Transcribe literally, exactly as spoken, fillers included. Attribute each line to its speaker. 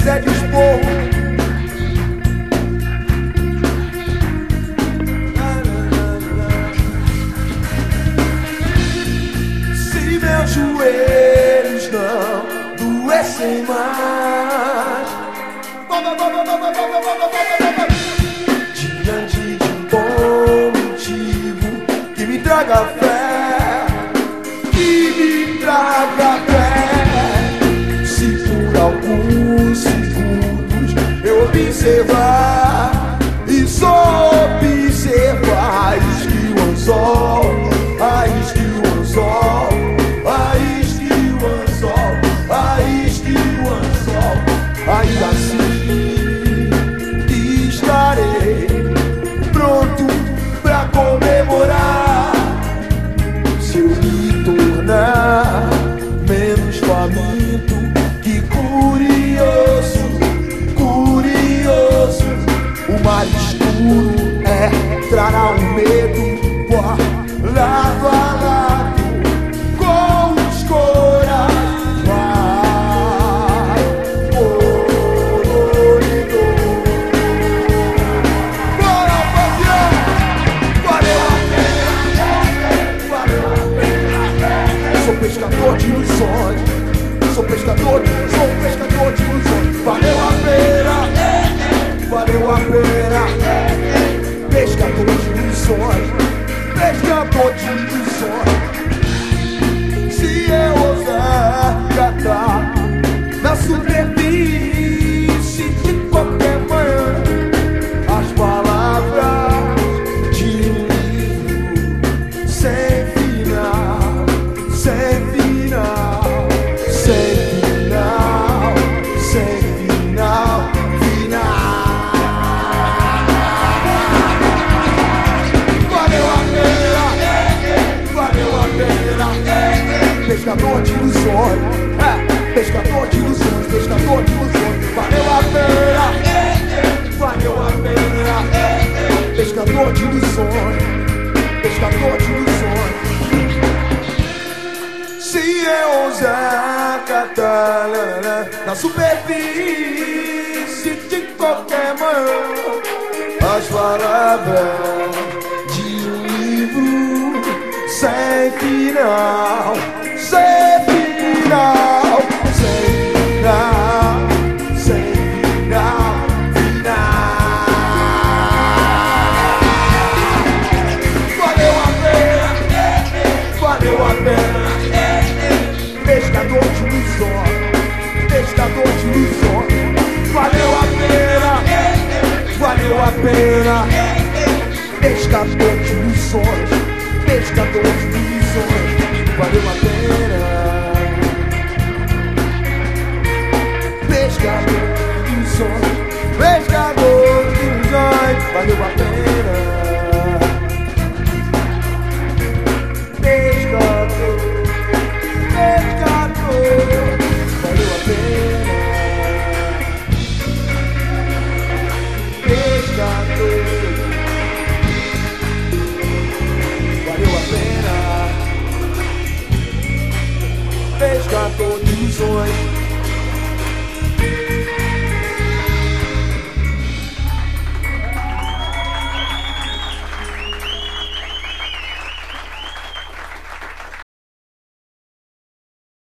Speaker 1: quiser dispor. Se meus joelhos não doessem mais, diante de um bom motivo que me traga fé, que me traga fé. Se por alguns segundos eu observar e só observar, isque o anzol, a isque o anzol, a isque o anzol, a isque o anzol, ainda assim estarei pronto pra comemorar. Se eu me tornar menos faminto que curioso, curioso, o mar escuro é, trará um medo, lado a lado com os corações coloridos. Bora, papião! Valeu a pena, valeu a pena. Sou pescador de ilusões, sou pescador, sou pescador de ilusões. Valeu a pena, valeu a pena. Pescador de ilusões, pescador de ilusões. Se eu ousar catar na superfície de qualquer manhã as palavras de um livro sem final, sem final, sem final, sem final, final. Pescador de ilusões, é, pescador de ilusões, pescador de ilusões. Valeu a pena, valeu a pena. Pescador de ilusões, pescador de ilusões. Se eu ousar catar na superfície de qualquer manhã as palavras de um livro sem final,